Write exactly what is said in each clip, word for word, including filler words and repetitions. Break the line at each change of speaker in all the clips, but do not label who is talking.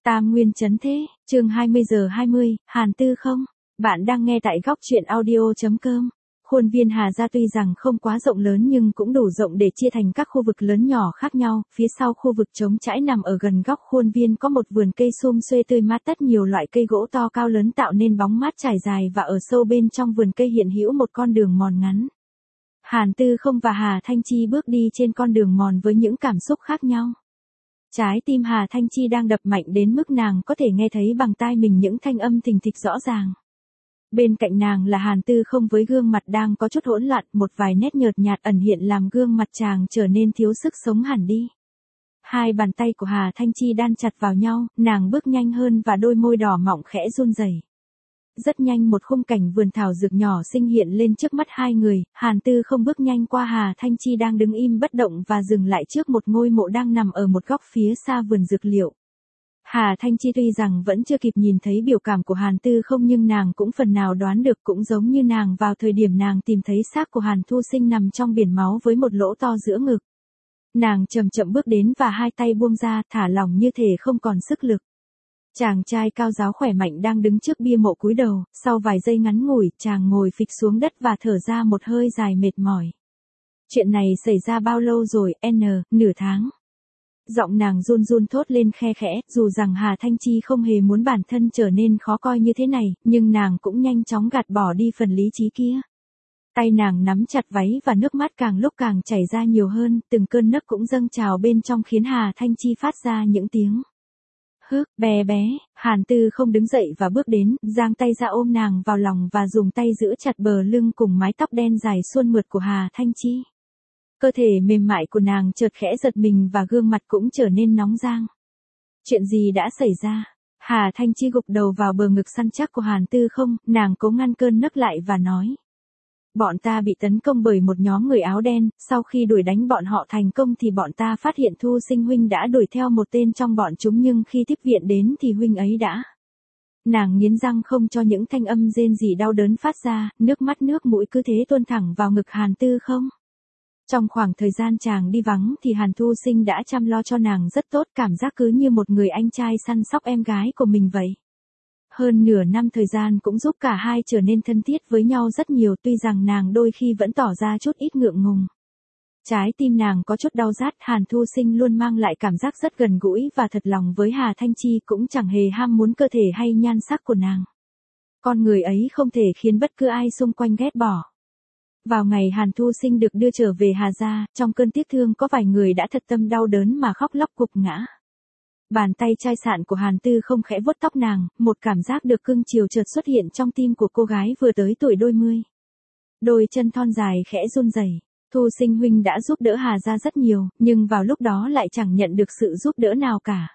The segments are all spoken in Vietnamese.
Tam Nguyên Chấn Thế, chương hai mươi giờ hai mươi, Hàn Tư không? Bạn đang nghe tại góc truyện audio.com. Khuôn viên Hà Gia tuy rằng không quá rộng lớn nhưng cũng đủ rộng để chia thành các khu vực lớn nhỏ khác nhau. Phía sau khu vực trống trải nằm ở gần góc khuôn viên có một vườn cây sum xuê tươi mát, tất nhiều loại cây gỗ to cao lớn tạo nên bóng mát trải dài, và ở sâu bên trong vườn cây hiện hữu một con đường mòn ngắn. Hàn Tư không và Hà Thanh Chi bước đi trên con đường mòn với những cảm xúc khác nhau. Trái tim Hà Thanh Chi đang đập mạnh đến mức nàng có thể nghe thấy bằng tai mình những thanh âm thình thịch rõ ràng. Bên cạnh nàng là Hàn Tư không với gương mặt đang có chút hỗn loạn, một vài nét nhợt nhạt ẩn hiện làm gương mặt chàng trở nên thiếu sức sống hẳn đi. Hai bàn tay của Hà Thanh Chi đan chặt vào nhau, nàng bước nhanh hơn và đôi môi đỏ mọng khẽ run rẩy. Rất nhanh một khung cảnh vườn thảo dược nhỏ xinh hiện lên trước mắt hai người. Hàn Tư không bước nhanh qua Hà Thanh Chi đang đứng im bất động và dừng lại trước một ngôi mộ đang nằm ở một góc phía xa vườn dược liệu. Hà Thanh Chi tuy rằng vẫn chưa kịp nhìn thấy biểu cảm của Hàn Tư không nhưng nàng cũng phần nào đoán được, cũng giống như nàng vào thời điểm nàng tìm thấy xác của Hàn Thu Sinh nằm trong biển máu với một lỗ to giữa ngực. Nàng chậm chậm bước đến và hai tay buông ra, thả lỏng như thể không còn sức lực. Chàng trai cao ráo khỏe mạnh đang đứng trước bia mộ cúi đầu, sau vài giây ngắn ngủi, chàng ngồi phịch xuống đất và thở ra một hơi dài mệt mỏi. Chuyện này xảy ra bao lâu rồi, N, nửa tháng. Giọng nàng run run thốt lên khe khẽ, dù rằng Hà Thanh Chi không hề muốn bản thân trở nên khó coi như thế này, nhưng nàng cũng nhanh chóng gạt bỏ đi phần lý trí kia. Tay nàng nắm chặt váy và nước mắt càng lúc càng chảy ra nhiều hơn, từng cơn nấc cũng dâng trào bên trong khiến Hà Thanh Chi phát ra những tiếng hức, bé bé. Hàn Tư không đứng dậy và bước đến, giang tay ra ôm nàng vào lòng và dùng tay giữ chặt bờ lưng cùng mái tóc đen dài suôn mượt của Hà Thanh Chi. Cơ thể mềm mại của nàng chợt khẽ giật mình và gương mặt cũng trở nên nóng rang. Chuyện gì đã xảy ra? Hà Thanh Chi gục đầu vào bờ ngực săn chắc của Hàn Tư không, nàng cố ngăn cơn nấc lại và nói. Bọn ta bị tấn công bởi một nhóm người áo đen, sau khi đuổi đánh bọn họ thành công thì bọn ta phát hiện Thu Sinh huynh đã đuổi theo một tên trong bọn chúng, nhưng khi tiếp viện đến thì huynh ấy đã. Nàng nghiến răng không cho những thanh âm rên rỉ đau đớn phát ra, nước mắt nước mũi cứ thế tuôn thẳng vào ngực Hàn Tư không. Trong khoảng thời gian chàng đi vắng thì Hàn Thu Sinh đã chăm lo cho nàng rất tốt, cảm giác cứ như một người anh trai săn sóc em gái của mình vậy. Hơn nửa năm thời gian cũng giúp cả hai trở nên thân thiết với nhau rất nhiều, tuy rằng nàng đôi khi vẫn tỏ ra chút ít ngượng ngùng. Trái tim nàng có chút đau rát, Hàn Thu Sinh luôn mang lại cảm giác rất gần gũi và thật lòng với Hà Thanh Chi, cũng chẳng hề ham muốn cơ thể hay nhan sắc của nàng. Con người ấy không thể khiến bất cứ ai xung quanh ghét bỏ. Vào ngày Hàn Thu Sinh được đưa trở về Hà Gia, trong cơn tiếc thương có vài người đã thật tâm đau đớn mà khóc lóc gục ngã. Bàn tay chai sạn của Hàn Tư không khẽ vuốt tóc nàng, một cảm giác được cưng chiều chợt xuất hiện trong tim của cô gái vừa tới tuổi đôi mươi. Đôi chân thon dài khẽ run rẩy. Thu Sinh huynh đã giúp đỡ Hà Gia rất nhiều, nhưng vào lúc đó lại chẳng nhận được sự giúp đỡ nào cả.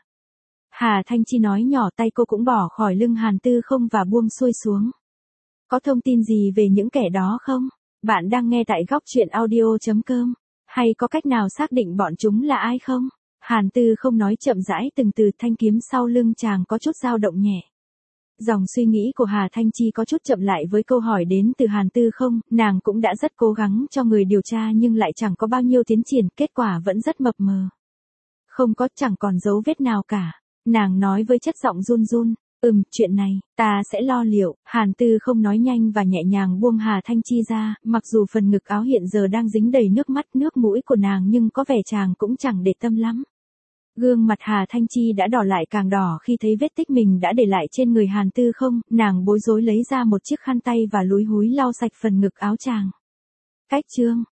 Hà Thanh Chi nói nhỏ, tay cô cũng bỏ khỏi lưng Hàn Tư không và buông xuôi xuống. Có thông tin gì về những kẻ đó không? Bạn đang nghe tại góc truyện audio.com. Hay có cách nào xác định bọn chúng là ai không? Hàn Tư không nói chậm rãi từng từ, thanh kiếm sau lưng chàng có chút dao động nhẹ. Dòng suy nghĩ của Hà Thanh Chi có chút chậm lại với câu hỏi đến từ Hàn Tư không, nàng cũng đã rất cố gắng cho người điều tra nhưng lại chẳng có bao nhiêu tiến triển, kết quả vẫn rất mập mờ. Không có, chẳng còn dấu vết nào cả. Nàng nói với chất giọng run run. Ừm, chuyện này, ta sẽ lo liệu. Hàn Tư không nói nhanh và nhẹ nhàng buông Hà Thanh Chi ra, mặc dù phần ngực áo hiện giờ đang dính đầy nước mắt nước mũi của nàng nhưng có vẻ chàng cũng chẳng để tâm lắm. Gương mặt Hà Thanh Chi đã đỏ lại càng đỏ khi thấy vết tích mình đã để lại trên người Hàn Tư không, nàng bối rối lấy ra một chiếc khăn tay và lúi húi lau sạch phần ngực áo chàng. Cách chương.